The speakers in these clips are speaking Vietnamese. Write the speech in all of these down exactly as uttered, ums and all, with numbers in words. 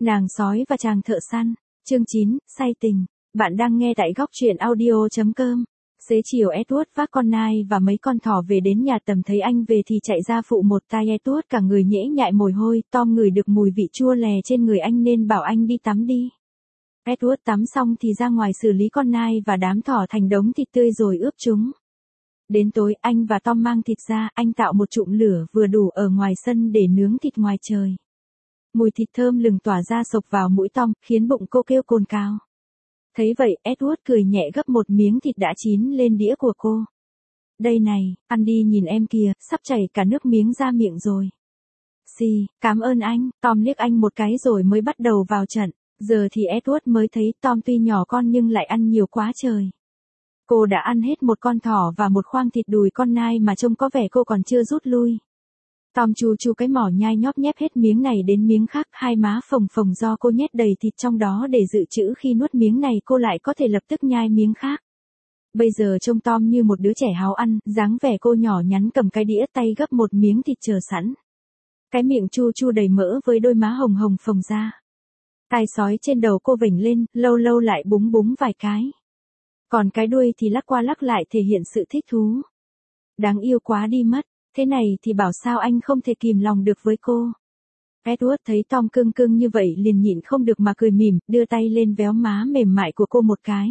Nàng sói và chàng thợ săn, chương chín, say tình. Bạn đang nghe tại góc truyện audio chấm com. Xế chiều Edward vác con nai và mấy con thỏ về đến nhà tầm thấy anh về thì chạy ra phụ một tay Edward cả người nhễ nhại mồ hôi, Tom ngửi được mùi vị chua lè trên người anh nên bảo anh đi tắm đi. Edward tắm xong thì ra ngoài xử lý con nai và đám thỏ thành đống thịt tươi rồi ướp chúng. Đến tối anh và Tom mang thịt ra, anh tạo một chụm lửa vừa đủ ở ngoài sân để nướng thịt ngoài trời. Mùi thịt thơm lừng tỏa ra sộc vào mũi Tom, khiến bụng cô kêu cồn cào. Thấy vậy, Edward cười nhẹ gấp một miếng thịt đã chín lên đĩa của cô. Đây này, ăn đi, nhìn em kìa, sắp chảy cả nước miếng ra miệng rồi. Xì, cảm ơn anh, Tom liếc anh một cái rồi mới bắt đầu vào trận. Giờ thì Edward mới thấy Tom tuy nhỏ con nhưng lại ăn nhiều quá trời. Cô đã ăn hết một con thỏ và một khoang thịt đùi con nai mà trông có vẻ cô còn chưa rút lui. Tom chu chu cái mỏ nhai nhóp nhép hết miếng này đến miếng khác, hai má phồng phồng do cô nhét đầy thịt trong đó để dự trữ khi nuốt miếng này cô lại có thể lập tức nhai miếng khác. Bây giờ trông Tom như một đứa trẻ háo ăn, dáng vẻ cô nhỏ nhắn cầm cái đĩa tay gấp một miếng thịt chờ sẵn. Cái miệng chu chu đầy mỡ với đôi má hồng hồng phồng ra. Tai sói trên đầu cô vểnh lên, lâu lâu lại búng búng vài cái. Còn cái đuôi thì lắc qua lắc lại thể hiện sự thích thú. Đáng yêu quá đi mất. Thế này thì bảo sao anh không thể kìm lòng được với cô. Edward thấy Tom cưng cưng như vậy liền nhịn không được mà cười mỉm, đưa tay lên véo má mềm mại của cô một cái.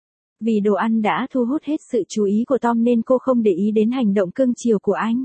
Vì đồ ăn đã thu hút hết sự chú ý của Tom nên cô không để ý đến hành động cưng chiều của anh.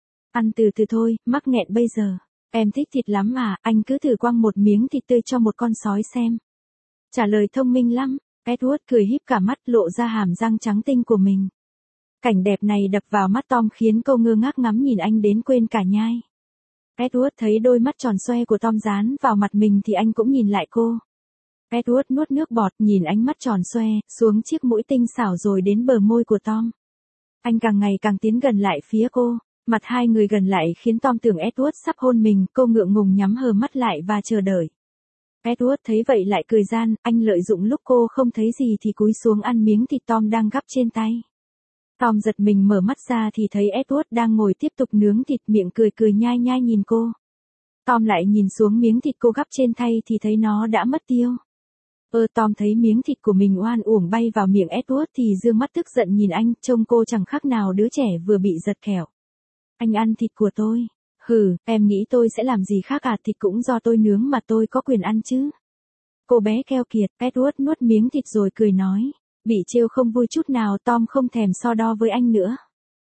Ăn từ từ thôi, mắc nghẹn bây giờ. Em thích thịt lắm à, anh cứ thử quăng một miếng thịt tươi cho một con sói xem. Trả lời thông minh lắm, Edward cười híp cả mắt lộ ra hàm răng trắng tinh của mình. Cảnh đẹp này đập vào mắt Tom khiến cô ngơ ngác ngắm nhìn anh đến quên cả nhai. Edward thấy đôi mắt tròn xoe của Tom dán vào mặt mình thì anh cũng nhìn lại cô. Edward nuốt nước bọt nhìn ánh mắt tròn xoe, xuống chiếc mũi tinh xảo rồi đến bờ môi của Tom. Anh càng ngày càng tiến gần lại phía cô, mặt hai người gần lại khiến Tom tưởng Edward sắp hôn mình, cô ngượng ngùng nhắm hờ mắt lại và chờ đợi. Edward thấy vậy lại cười gian, anh lợi dụng lúc cô không thấy gì thì cúi xuống ăn miếng thịt Tom đang gắp trên tay. Tom giật mình mở mắt ra thì thấy Edward đang ngồi tiếp tục nướng thịt, miệng cười cười nhai nhai nhìn cô. Tom lại nhìn xuống miếng thịt cô gắp trên tay thì thấy nó đã mất tiêu. Ơ Tom thấy miếng thịt của mình oan uổng bay vào miệng Edward thì dương mắt tức giận nhìn anh, trông cô chẳng khác nào đứa trẻ vừa bị giật kẹo. Anh ăn thịt của tôi. Hừ, em nghĩ tôi sẽ làm gì khác à, thịt cũng do tôi nướng mà tôi có quyền ăn chứ. Cô bé keo kiệt, Edward nuốt miếng thịt rồi cười nói. Bị trêu không vui chút nào, Tom không thèm so đo với anh nữa.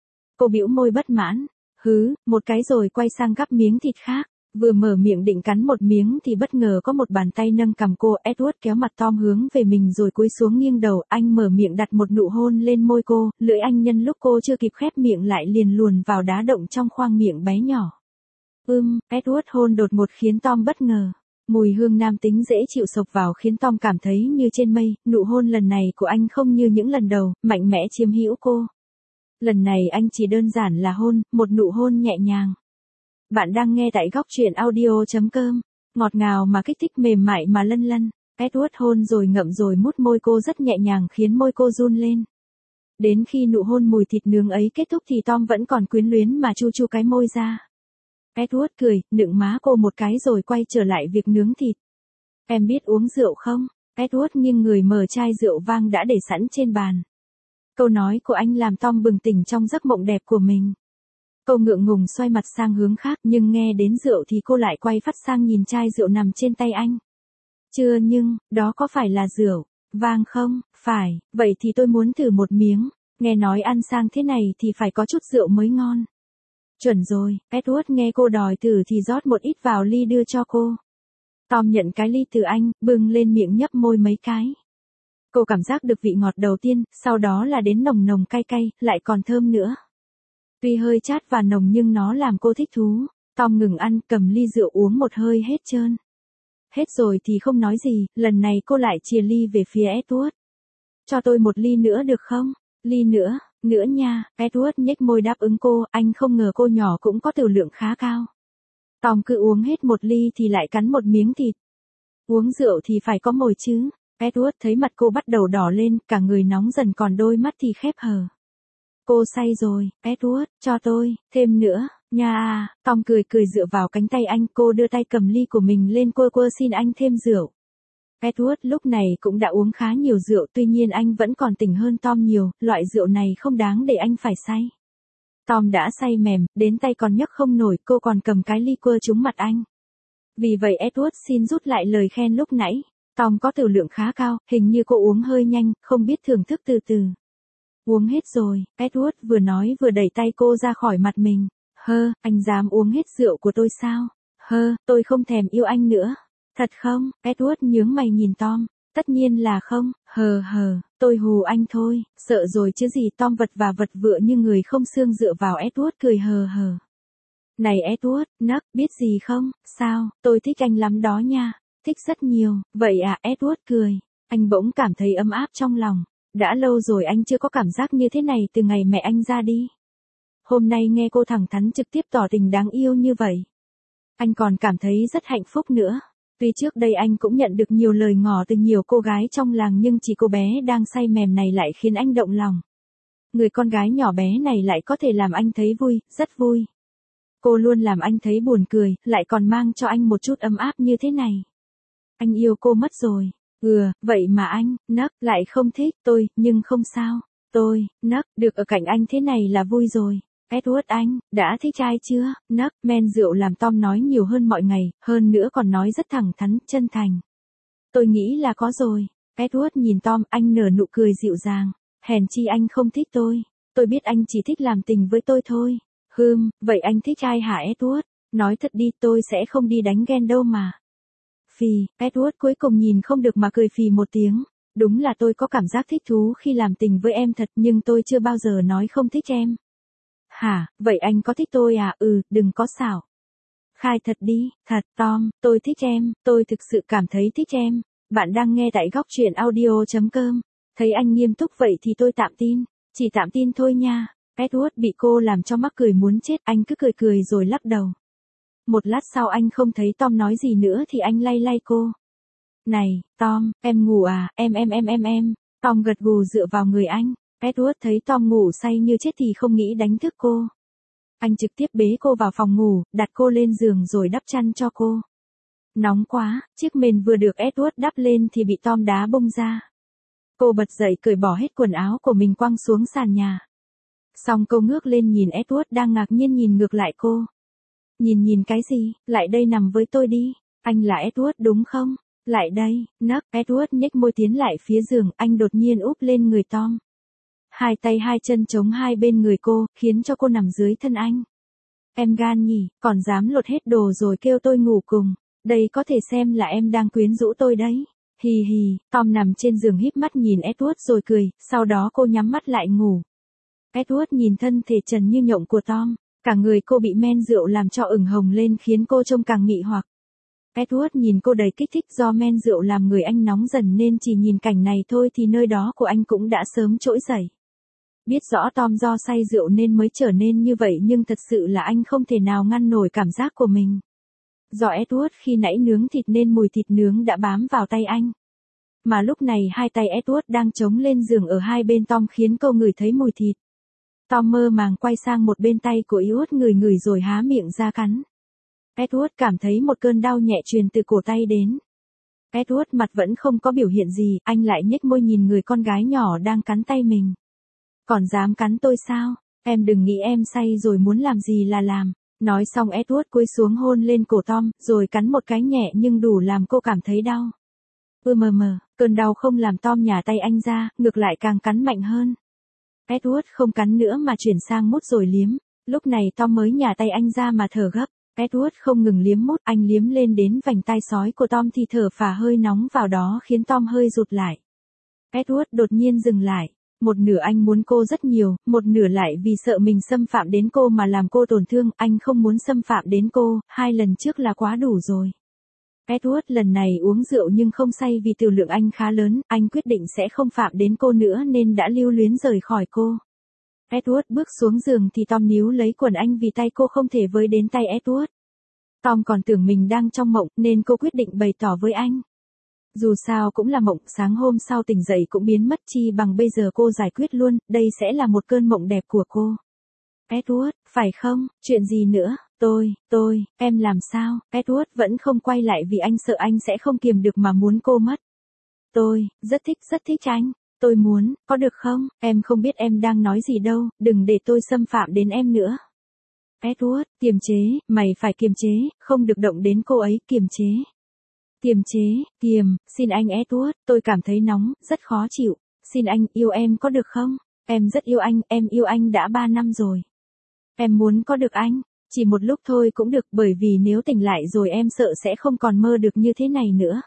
Cô bĩu môi bất mãn, hứ, một cái rồi quay sang gắp miếng thịt khác. Vừa mở miệng định cắn một miếng thì bất ngờ có một bàn tay nâng cằm cô, Edward kéo mặt Tom hướng về mình rồi cúi xuống nghiêng đầu, anh mở miệng đặt một nụ hôn lên môi cô, lưỡi anh nhân lúc cô chưa kịp khép miệng lại liền luồn vào đá động trong khoang miệng bé nhỏ. Ưm, Edward hôn đột ngột khiến Tom bất ngờ. Mùi hương nam tính dễ chịu sộc vào khiến Tom cảm thấy như trên mây, nụ hôn lần này của anh không như những lần đầu, mạnh mẽ chiếm hữu cô. Lần này anh chỉ đơn giản là hôn, một nụ hôn nhẹ nhàng. Bạn đang nghe tại góc truyện audio chấm com, ngọt ngào mà kích thích mềm mại mà lân lân. Edward hôn rồi ngậm rồi mút môi cô rất nhẹ nhàng khiến môi cô run lên. Đến khi nụ hôn mùi thịt nướng ấy kết thúc thì Tom vẫn còn quyến luyến mà chu chu cái môi ra. Edward cười, nựng má cô một cái rồi quay trở lại việc nướng thịt. Em biết uống rượu không? Edward nghiêng người mở chai rượu vang đã để sẵn trên bàn. Câu nói của anh làm Tom bừng tỉnh trong giấc mộng đẹp của mình. Cô ngượng ngùng xoay mặt sang hướng khác nhưng nghe đến rượu thì cô lại quay phát sang nhìn chai rượu nằm trên tay anh. Chưa nhưng, đó có phải là rượu vang không? Phải, vậy thì tôi muốn thử một miếng. Nghe nói ăn sang thế này thì phải có chút rượu mới ngon. Chuẩn rồi, Edward nghe cô đòi thử thì rót một ít vào ly đưa cho cô. Tom nhận cái ly từ anh, bưng lên miệng nhấp môi mấy cái. Cô cảm giác được vị ngọt đầu tiên, sau đó là đến nồng nồng cay cay, lại còn thơm nữa. Tuy hơi chát và nồng nhưng nó làm cô thích thú. Tom ngừng ăn, cầm ly rượu uống một hơi hết trơn. Hết rồi thì không nói gì, lần này cô lại chìa ly về phía Edward. Cho tôi một ly nữa được không? Ly nữa, nữa nha, Edward nhếch môi đáp ứng cô, anh không ngờ cô nhỏ cũng có tiểu lượng khá cao. Tom cứ uống hết một ly thì lại cắn một miếng thịt. Uống rượu thì phải có mồi chứ. Edward thấy mặt cô bắt đầu đỏ lên, cả người nóng dần còn đôi mắt thì khép hờ. Cô say rồi, Edward, cho tôi, thêm nữa. Nha, Tom cười cười dựa vào cánh tay anh, cô đưa tay cầm ly của mình lên quơ quơ xin anh thêm rượu. Edward lúc này cũng đã uống khá nhiều rượu, tuy nhiên anh vẫn còn tỉnh hơn Tom nhiều, loại rượu này không đáng để anh phải say. Tom đã say mềm, đến tay còn nhấc không nổi, cô còn cầm cái ly quơ trúng mặt anh. Vì vậy Edward xin rút lại lời khen lúc nãy. Tom có tiểu lượng khá cao, hình như cô uống hơi nhanh, không biết thưởng thức từ từ. Uống hết rồi, Edward vừa nói vừa đẩy tay cô ra khỏi mặt mình. Hơ, anh dám uống hết rượu của tôi sao? Hơ, tôi không thèm yêu anh nữa. Thật không? Edward nhướng mày nhìn Tom. Tất nhiên là không, hờ hờ, tôi hù anh thôi, sợ rồi chứ gì. Tom vật và vật vựa như người không xương dựa vào Edward cười hờ hờ. Này Edward, nấc, biết gì không, sao, tôi thích anh lắm đó nha, thích rất nhiều, vậy à, Edward cười. Anh bỗng cảm thấy ấm áp trong lòng, đã lâu rồi anh chưa có cảm giác như thế này từ ngày mẹ anh ra đi. Hôm nay nghe cô thẳng thắn trực tiếp tỏ tình đáng yêu như vậy. Anh còn cảm thấy rất hạnh phúc nữa. Tuy trước đây anh cũng nhận được nhiều lời ngỏ từ nhiều cô gái trong làng nhưng chỉ cô bé đang say mềm này lại khiến anh động lòng. Người con gái nhỏ bé này lại có thể làm anh thấy vui, rất vui. Cô luôn làm anh thấy buồn cười, lại còn mang cho anh một chút ấm áp như thế này. Anh yêu cô mất rồi. Ừ, vậy mà anh, nấc, lại không thích tôi, nhưng không sao. Tôi, nấc, được ở cạnh anh thế này là vui rồi. Edward anh, đã thích ai chưa? Nấc, men rượu làm Tom nói nhiều hơn mọi ngày, hơn nữa còn nói rất thẳng thắn, chân thành. Tôi nghĩ là có rồi. Edward nhìn Tom, anh nở nụ cười dịu dàng. Hèn chi anh không thích tôi. Tôi biết anh chỉ thích làm tình với tôi thôi. Hừm, vậy anh thích ai hả Edward? Nói thật đi, tôi sẽ không đi đánh ghen đâu mà. Phì, Edward cuối cùng nhìn không được mà cười phì một tiếng. Đúng là tôi có cảm giác thích thú khi làm tình với em thật, nhưng tôi chưa bao giờ nói không thích em. Hả, vậy anh có thích tôi à? Ừ, đừng có xảo. Khai thật đi, thật, Tom, tôi thích em, tôi thực sự cảm thấy thích em. Bạn đang nghe tại góc truyện audio chấm com. Thấy anh nghiêm túc vậy thì tôi tạm tin, chỉ tạm tin thôi nha. Edward bị cô làm cho mắc cười muốn chết, anh cứ cười cười rồi lắc đầu. Một lát sau anh không thấy Tom nói gì nữa thì anh lay lay cô. Này, Tom, em ngủ à, em em em em em. Tom gật gù dựa vào người anh. Edward thấy Tom ngủ say như chết thì không nghĩ đánh thức cô. Anh trực tiếp bế cô vào phòng ngủ, đặt cô lên giường rồi đắp chăn cho cô. Nóng quá, chiếc mền vừa được Edward đắp lên thì bị Tom đá bung ra. Cô bật dậy cởi bỏ hết quần áo của mình quăng xuống sàn nhà. Xong cô ngước lên nhìn Edward đang ngạc nhiên nhìn ngược lại cô. Nhìn nhìn cái gì, lại đây nằm với tôi đi, anh là Edward đúng không? Lại đây, nấc, Edward nhếch môi tiến lại phía giường, anh đột nhiên úp lên người Tom. Hai tay hai chân chống hai bên người cô, khiến cho cô nằm dưới thân anh. Em gan nhỉ, còn dám lột hết đồ rồi kêu tôi ngủ cùng, đây có thể xem là em đang quyến rũ tôi đấy. Hì hì, Tom nằm trên giường híp mắt nhìn Edward rồi cười, sau đó cô nhắm mắt lại ngủ. Edward nhìn thân thể trần như nhộng của Tom, cả người cô bị men rượu làm cho ửng hồng lên khiến cô trông càng mị hoặc. Edward nhìn cô đầy kích thích, do men rượu làm người anh nóng dần nên chỉ nhìn cảnh này thôi thì nơi đó của anh cũng đã sớm trỗi dậy. Biết rõ Tom do say rượu nên mới trở nên như vậy nhưng thật sự là anh không thể nào ngăn nổi cảm giác của mình. Do Edward khi nãy nướng thịt nên mùi thịt nướng đã bám vào tay anh. Mà lúc này hai tay Edward đang chống lên giường ở hai bên Tom khiến cô ngửi thấy mùi thịt. Tom mơ màng quay sang một bên tay của Edward ngửi ngửi rồi há miệng ra cắn. Edward cảm thấy một cơn đau nhẹ truyền từ cổ tay đến. Edward mặt vẫn không có biểu hiện gì, anh lại nhếch môi nhìn người con gái nhỏ đang cắn tay mình. Còn dám cắn tôi sao? Em đừng nghĩ em say rồi muốn làm gì là làm. Nói xong Edward cúi xuống hôn lên cổ Tom, rồi cắn một cái nhẹ nhưng đủ làm cô cảm thấy đau. Ư mờ mờ, cơn đau không làm Tom nhả tay anh ra, ngược lại càng cắn mạnh hơn. Edward không cắn nữa mà chuyển sang mút rồi liếm. Lúc này Tom mới nhả tay anh ra mà thở gấp. Edward không ngừng liếm mút, anh liếm lên đến vành tai sói của Tom thì thở phả hơi nóng vào đó khiến Tom hơi rụt lại. Edward đột nhiên dừng lại. Một nửa anh muốn cô rất nhiều, một nửa lại vì sợ mình xâm phạm đến cô mà làm cô tổn thương, anh không muốn xâm phạm đến cô, hai lần trước là quá đủ rồi. Edward lần này uống rượu nhưng không say vì tiểu lượng anh khá lớn, anh quyết định sẽ không phạm đến cô nữa nên đã lưu luyến rời khỏi cô. Edward bước xuống giường thì Tom níu lấy quần anh vì tay cô không thể với đến tay Edward. Tom còn tưởng mình đang trong mộng nên cô quyết định bày tỏ với anh. Dù sao cũng là mộng, sáng hôm sau tỉnh dậy cũng biến mất chi bằng bây giờ cô giải quyết luôn, đây sẽ là một cơn mộng đẹp của cô. Edward, phải không, chuyện gì nữa, tôi, tôi, em làm sao, Edward vẫn không quay lại vì anh sợ anh sẽ không kiềm được mà muốn cô mất. Tôi, rất thích, rất thích anh, tôi muốn, có được không, em không biết em đang nói gì đâu, đừng để tôi xâm phạm đến em nữa. Edward, kiềm chế, mày phải kiềm chế, không được động đến cô ấy, kiềm chế. Kiềm chế, kiềm, xin anh Edward, tôi cảm thấy nóng, rất khó chịu, xin anh, yêu em có được không? Em rất yêu anh, em yêu anh đã ba năm rồi. Em muốn có được anh, chỉ một lúc thôi cũng được bởi vì nếu tỉnh lại rồi em sợ sẽ không còn mơ được như thế này nữa.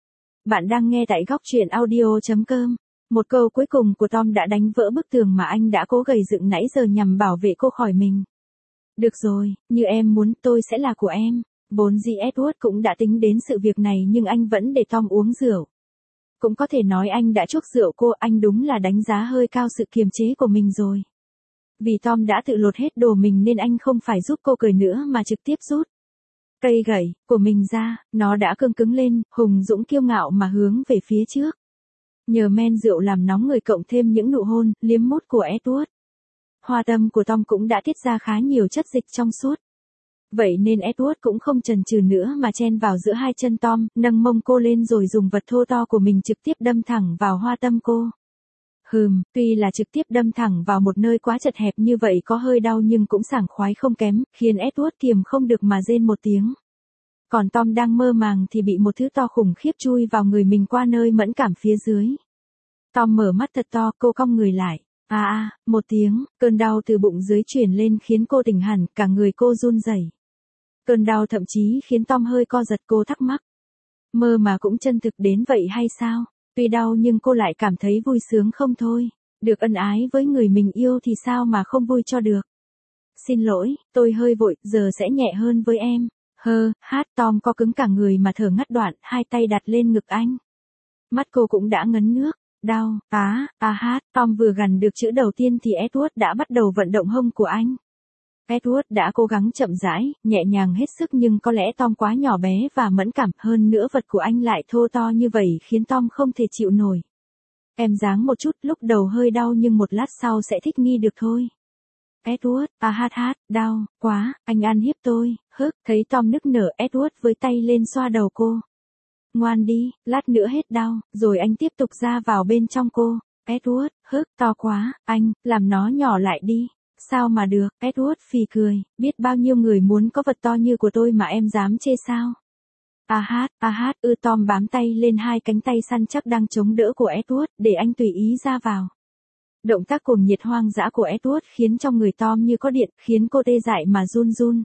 Bạn đang nghe tại góc truyện audio.com. Một câu cuối cùng của Tom đã đánh vỡ bức tường mà anh đã cố gầy dựng nãy giờ nhằm bảo vệ cô khỏi mình. Được rồi, như em muốn tôi sẽ là của em. Vốn dĩ Edward cũng đã tính đến sự việc này nhưng anh vẫn để Tom uống rượu. Cũng có thể nói anh đã chuốc rượu cô, anh đúng là đánh giá hơi cao sự kiềm chế của mình rồi. Vì Tom đã tự lột hết đồ mình nên anh không phải giúp cô cười nữa mà trực tiếp rút cây gậy của mình ra, nó đã cương cứng lên, hùng dũng kiêu ngạo mà hướng về phía trước. Nhờ men rượu làm nóng người cộng thêm những nụ hôn, liếm mút của Edward. Hoa tâm của Tom cũng đã tiết ra khá nhiều chất dịch trong suốt. Vậy nên Edward cũng không chần chừ nữa mà chen vào giữa hai chân Tom, nâng mông cô lên rồi dùng vật thô to của mình trực tiếp đâm thẳng vào hoa tâm cô. Hừm, tuy là trực tiếp đâm thẳng vào một nơi quá chật hẹp như vậy có hơi đau nhưng cũng sảng khoái không kém, khiến Edward kiềm không được mà rên một tiếng. Còn Tom đang mơ màng thì bị một thứ to khủng khiếp chui vào người mình qua nơi mẫn cảm phía dưới. Tom mở mắt thật to, cô cong người lại. À à, một tiếng, cơn đau từ bụng dưới truyền lên khiến cô tỉnh hẳn, cả người cô run rẩy. Cơn đau thậm chí khiến Tom hơi co giật, cô thắc mắc. Mơ mà cũng chân thực đến vậy hay sao? Tuy đau nhưng cô lại cảm thấy vui sướng không thôi. Được ân ái với người mình yêu thì sao mà không vui cho được. Xin lỗi, tôi hơi vội, giờ sẽ nhẹ hơn với em. Hơ, hát, Tom co cứng cả người mà thở ngắt đoạn, hai tay đặt lên ngực anh. Mắt cô cũng đã ngấn nước. Đau, á, à hát, Tom vừa gằn được chữ đầu tiên thì Edward đã bắt đầu vận động hông của anh. Edward đã cố gắng chậm rãi, nhẹ nhàng hết sức nhưng có lẽ Tom quá nhỏ bé và mẫn cảm, hơn nữa vật của anh lại thô to như vậy khiến Tom không thể chịu nổi. Em dáng một chút, lúc đầu hơi đau nhưng một lát sau sẽ thích nghi được thôi. Edward, à hát hát, đau, quá, anh ăn hiếp tôi, hức, thấy Tom nức nở, Edward với tay lên xoa đầu cô. Ngoan đi, lát nữa hết đau, rồi anh tiếp tục ra vào bên trong cô. Edward, hức, to quá, anh, làm nó nhỏ lại đi. Sao mà được, Edward phì cười, biết bao nhiêu người muốn có vật to như của tôi mà em dám chê sao. À hát, à hát, ư Tom bám tay lên hai cánh tay săn chắc đang chống đỡ của Edward, để anh tùy ý ra vào. Động tác cuồng nhiệt hoang dã của Edward khiến trong người Tom như có điện, khiến cô tê dại mà run run.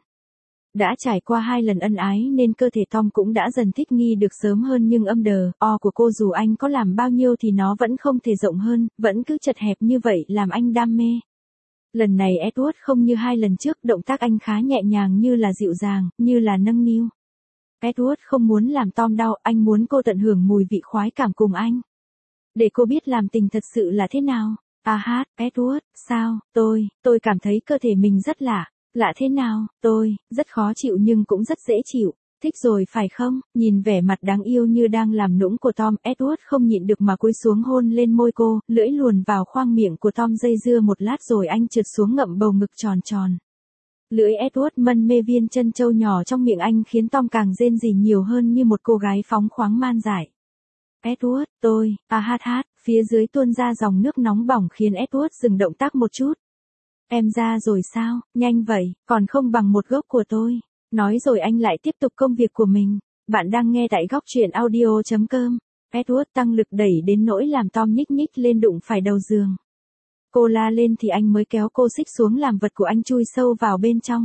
Đã trải qua hai lần ân ái nên cơ thể Tom cũng đã dần thích nghi được sớm hơn nhưng âm đờ, o của cô dù anh có làm bao nhiêu thì nó vẫn không thể rộng hơn, vẫn cứ chật hẹp như vậy làm anh đam mê. Lần này Edward không như hai lần trước, động tác anh khá nhẹ nhàng như là dịu dàng, như là nâng niu. Edward không muốn làm Tom đau, anh muốn cô tận hưởng mùi vị khoái cảm cùng anh. Để cô biết làm tình thật sự là thế nào. À hát, Edward, sao, tôi, tôi cảm thấy cơ thể mình rất lạ. Lạ thế nào, tôi, rất khó chịu nhưng cũng rất dễ chịu. Thích rồi phải không? Nhìn vẻ mặt đáng yêu như đang làm nũng của Tom, Edward không nhịn được mà cúi xuống hôn lên môi cô, lưỡi luồn vào khoang miệng của Tom dây dưa một lát rồi anh trượt xuống ngậm bầu ngực tròn tròn. Lưỡi Edward mân mê viên chân châu nhỏ trong miệng anh khiến Tom càng rên rỉ nhiều hơn như một cô gái phóng khoáng man dại. Edward, tôi, à hát hát, phía dưới tuôn ra dòng nước nóng bỏng khiến Edward dừng động tác một chút. Em ra rồi sao, nhanh vậy, còn không bằng một gốc của tôi. Nói rồi anh lại tiếp tục công việc của mình. Bạn đang nghe tại góc truyện audio.com. Edward tăng lực đẩy đến nỗi làm Tom nhích nhích lên đụng phải đầu giường. Cô la lên thì anh mới kéo cô xích xuống làm vật của anh chui sâu vào bên trong.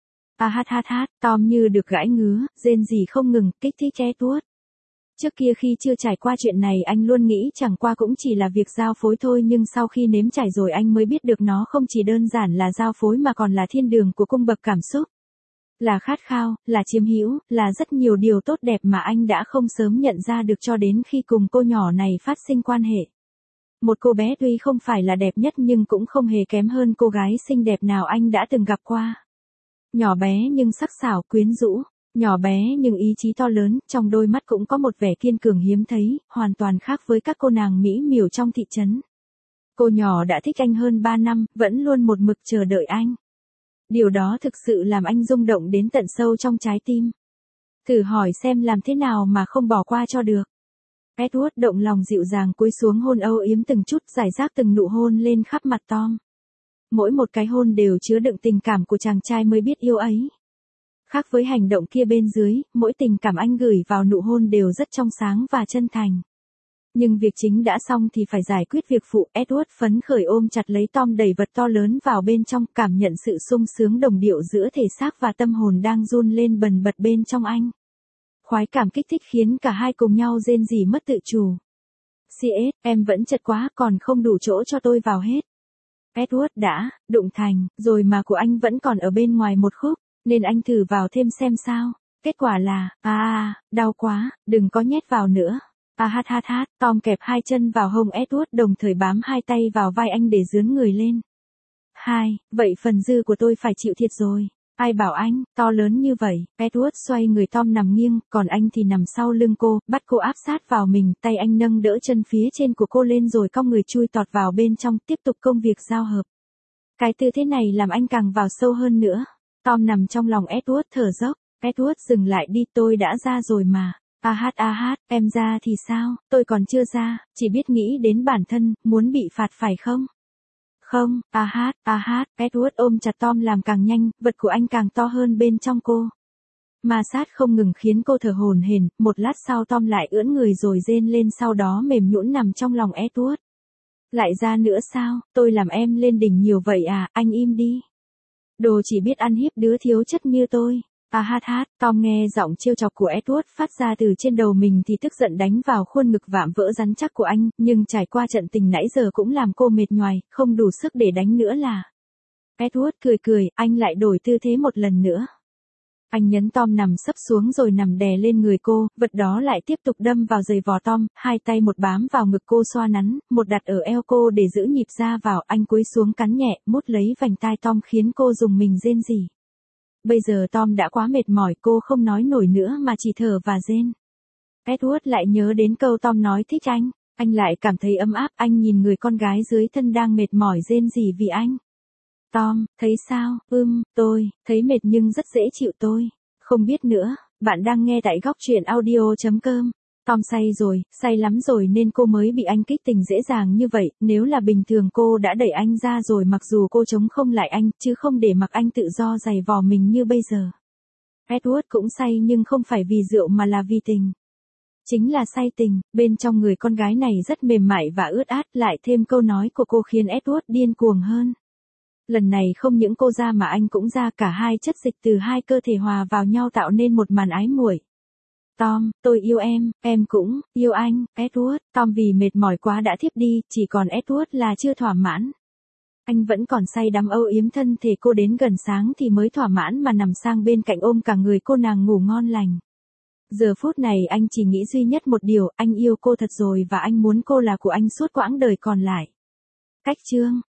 À hát hát hát, Tom như được gãi ngứa, rên rỉ không ngừng, kích thích Edward. Trước kia khi chưa trải qua chuyện này anh luôn nghĩ chẳng qua cũng chỉ là việc giao phối thôi nhưng sau khi nếm trải rồi anh mới biết được nó không chỉ đơn giản là giao phối mà còn là thiên đường của cung bậc cảm xúc. Là khát khao, là chiếm hữu, là rất nhiều điều tốt đẹp mà anh đã không sớm nhận ra được cho đến khi cùng cô nhỏ này phát sinh quan hệ. Một cô bé tuy không phải là đẹp nhất nhưng cũng không hề kém hơn cô gái xinh đẹp nào anh đã từng gặp qua. Nhỏ bé nhưng sắc sảo quyến rũ, nhỏ bé nhưng ý chí to lớn, trong đôi mắt cũng có một vẻ kiên cường hiếm thấy, hoàn toàn khác với các cô nàng mỹ miều trong thị trấn. Cô nhỏ đã thích anh hơn ba năm, vẫn luôn một mực chờ đợi anh. Điều đó thực sự làm anh rung động đến tận sâu trong trái tim. Thử hỏi xem làm thế nào mà không bỏ qua cho được. Edward động lòng dịu dàng cúi xuống hôn âu yếm từng chút, rải rác từng nụ hôn lên khắp mặt Tom. Mỗi một cái hôn đều chứa đựng tình cảm của chàng trai mới biết yêu ấy. Khác với hành động kia bên dưới, mỗi tình cảm anh gửi vào nụ hôn đều rất trong sáng và chân thành. Nhưng việc chính đã xong thì phải giải quyết việc phụ. Edward phấn khởi ôm chặt lấy Tom, đẩy vật to lớn vào bên trong, cảm nhận sự sung sướng đồng điệu giữa thể xác và tâm hồn đang run lên bần bật bên trong anh. Khoái cảm kích thích khiến cả hai cùng nhau rên rỉ mất tự chủ. xê ét, em vẫn chật quá, còn không đủ chỗ cho tôi vào hết. Edward đã đụng thành rồi mà của anh vẫn còn ở bên ngoài một khúc, nên anh thử vào thêm xem sao. Kết quả là, à, đau quá, đừng có nhét vào nữa. À hát hát hát, Tom kẹp hai chân vào hông Edward, đồng thời bám hai tay vào vai anh để dướn người lên. Hai, vậy phần dư của tôi phải chịu thiệt rồi. Ai bảo anh, to lớn như vậy. Edward xoay người, Tom nằm nghiêng, còn anh thì nằm sau lưng cô, bắt cô áp sát vào mình, tay anh nâng đỡ chân phía trên của cô lên rồi cong người chui tọt vào bên trong, tiếp tục công việc giao hợp. Cái tư thế này làm anh càng vào sâu hơn nữa. Tom nằm trong lòng Edward thở dốc. Edward dừng lại đi, tôi đã ra rồi mà. A hát a hát, em ra thì sao, tôi còn chưa ra, chỉ biết nghĩ đến bản thân, muốn bị phạt phải không? Không, a hát, a hát, Edward ôm chặt Tom làm càng nhanh, vật của anh càng to hơn bên trong cô. Ma sát không ngừng khiến cô thở hổn hển, một lát sau Tom lại ưỡn người rồi rên lên, sau đó mềm nhũn nằm trong lòng Edward. Lại ra nữa sao, tôi làm em lên đỉnh nhiều vậy à, anh im đi. Đồ chỉ biết ăn hiếp đứa thiếu chất như tôi. À hát hát, Tom nghe giọng trêu chọc của Edward phát ra từ trên đầu mình thì tức giận đánh vào khuôn ngực vạm vỡ rắn chắc của anh, nhưng trải qua trận tình nãy giờ cũng làm cô mệt nhoài, không đủ sức để đánh nữa là. Edward cười cười, anh lại đổi tư thế một lần nữa. Anh nhấn Tom nằm sấp xuống rồi nằm đè lên người cô, vật đó lại tiếp tục đâm vào giày vò Tom, hai tay một bám vào ngực cô xoa nắn, một đặt ở eo cô để giữ nhịp ra vào, anh cúi xuống cắn nhẹ, mút lấy vành tai Tom khiến cô rùng mình rên rỉ. Bây giờ Tom đã quá mệt mỏi, cô không nói nổi nữa mà chỉ thở và rên. Edward lại nhớ đến câu Tom nói thích anh, anh lại cảm thấy ấm áp, anh nhìn người con gái dưới thân đang mệt mỏi rên rỉ vì anh. Tom, thấy sao, ưm, tôi, thấy mệt nhưng rất dễ chịu tôi. Không biết nữa, bạn đang nghe tại góc truyện audio chấm com. Tom say rồi, say lắm rồi nên cô mới bị anh kích tình dễ dàng như vậy, nếu là bình thường cô đã đẩy anh ra rồi, mặc dù cô chống không lại anh, chứ không để mặc anh tự do giày vò mình như bây giờ. Edward cũng say nhưng không phải vì rượu mà là vì tình. Chính là say tình, bên trong người con gái này rất mềm mại và ướt át, lại thêm câu nói của cô khiến Edward điên cuồng hơn. Lần này không những cô ra mà anh cũng ra, cả hai chất dịch từ hai cơ thể hòa vào nhau tạo nên một màn ái muội. Tom, tôi yêu em, em cũng yêu anh, Edward. Tom vì mệt mỏi quá đã thiếp đi, chỉ còn Edward là chưa thỏa mãn. Anh vẫn còn say đắm âu yếm thân thể cô, đến gần sáng thì mới thỏa mãn mà nằm sang bên cạnh ôm cả người cô, nàng ngủ ngon lành. Giờ phút này anh chỉ nghĩ duy nhất một điều, anh yêu cô thật rồi và anh muốn cô là của anh suốt quãng đời còn lại. Cách chương